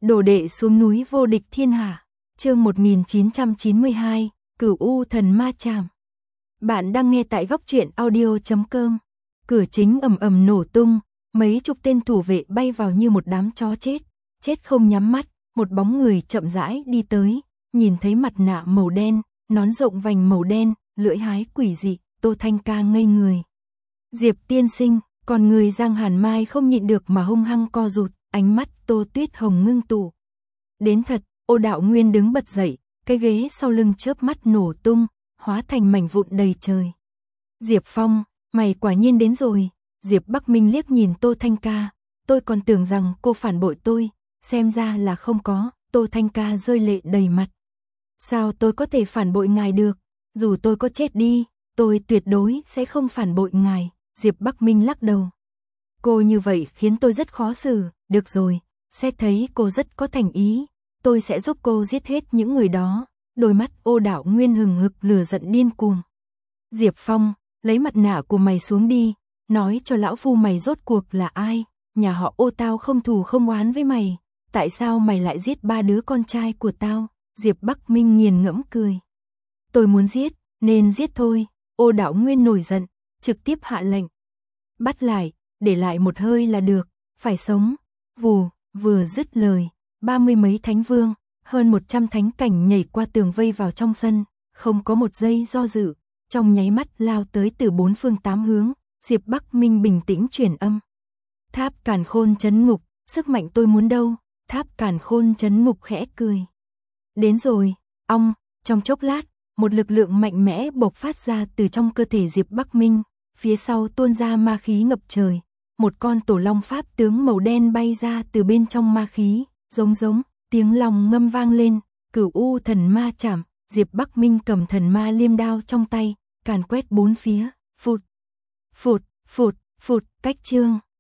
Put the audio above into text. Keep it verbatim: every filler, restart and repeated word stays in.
Đồ đệ xuống núi vô địch thiên hạ. Chương một nghìn chín trăm chín mươi hai, Cửu U thần ma trảm. Bạn đang nghe tại góc truyện audio chấm com. Cửa chính ầm ầm nổ tung, mấy chục tên thủ vệ bay vào như một đám chó chết, chết không nhắm mắt, một bóng người chậm rãi đi tới, nhìn thấy mặt nạ màu đen, nón rộng vành màu đen, lưỡi hái quỷ dị, Tô Thanh Ca ngây người. Diệp tiên sinh, còn người Giang Hàn Mai không nhịn được mà hung hăng co rụt, ánh mắt Tô Tuyết Hồng ngưng tụ. Đến thật, Ô Đạo Nguyên đứng bật dậy, cái ghế sau lưng chớp mắt nổ tung, hóa thành mảnh vụn đầy trời. Diệp Phong, mày quả nhiên đến rồi. Diệp Bắc Minh liếc nhìn Tô Thanh Ca, tôi còn tưởng rằng cô phản bội tôi, xem ra là không có. Tô Thanh Ca rơi lệ đầy mặt. Sao tôi có thể phản bội ngài được, dù tôi có chết đi, tôi tuyệt đối sẽ không phản bội ngài. Diệp Bắc Minh lắc đầu. Cô như vậy khiến tôi rất khó xử. Được rồi, xét thấy cô rất có thành ý, tôi sẽ giúp cô giết hết những người đó. Đôi mắt Ô Đạo Nguyên hừng hực lửa giận điên cuồng. Diệp Phong, lấy mặt nạ của mày xuống đi, nói cho lão phu mày rốt cuộc là ai. Nhà họ Ô tao không thù không oán với mày, tại sao mày lại giết ba đứa con trai của tao? Diệp Bắc Minh nghiền ngẫm cười. Tôi muốn giết, nên giết thôi. Ô Đạo Nguyên nổi giận, trực tiếp hạ lệnh. Bắt lại, để lại một hơi là được, phải sống. Vù, vừa dứt lời, ba mươi mấy thánh vương, hơn một trăm thánh cảnh nhảy qua tường vây vào trong sân, không có một giây do dự, trong nháy mắt lao tới từ bốn phương tám hướng. Diệp Bắc Minh bình tĩnh truyền âm. Tháp Càn Khôn trấn ngục, sức mạnh tôi muốn đâu? Tháp Càn Khôn trấn ngục khẽ cười. Đến rồi, ong, trong chốc lát, một lực lượng mạnh mẽ bộc phát ra từ trong cơ thể Diệp Bắc Minh, phía sau tuôn ra ma khí ngập trời, một con tổ long pháp tướng màu đen bay ra từ bên trong ma khí, giống giống, tiếng long ngâm vang lên, Cửu U thần ma trảm. Diệp Bắc Minh cầm thần ma liêm đao trong tay, càn quét bốn phía, phụt, phụt, phụt, phụt, cách chương.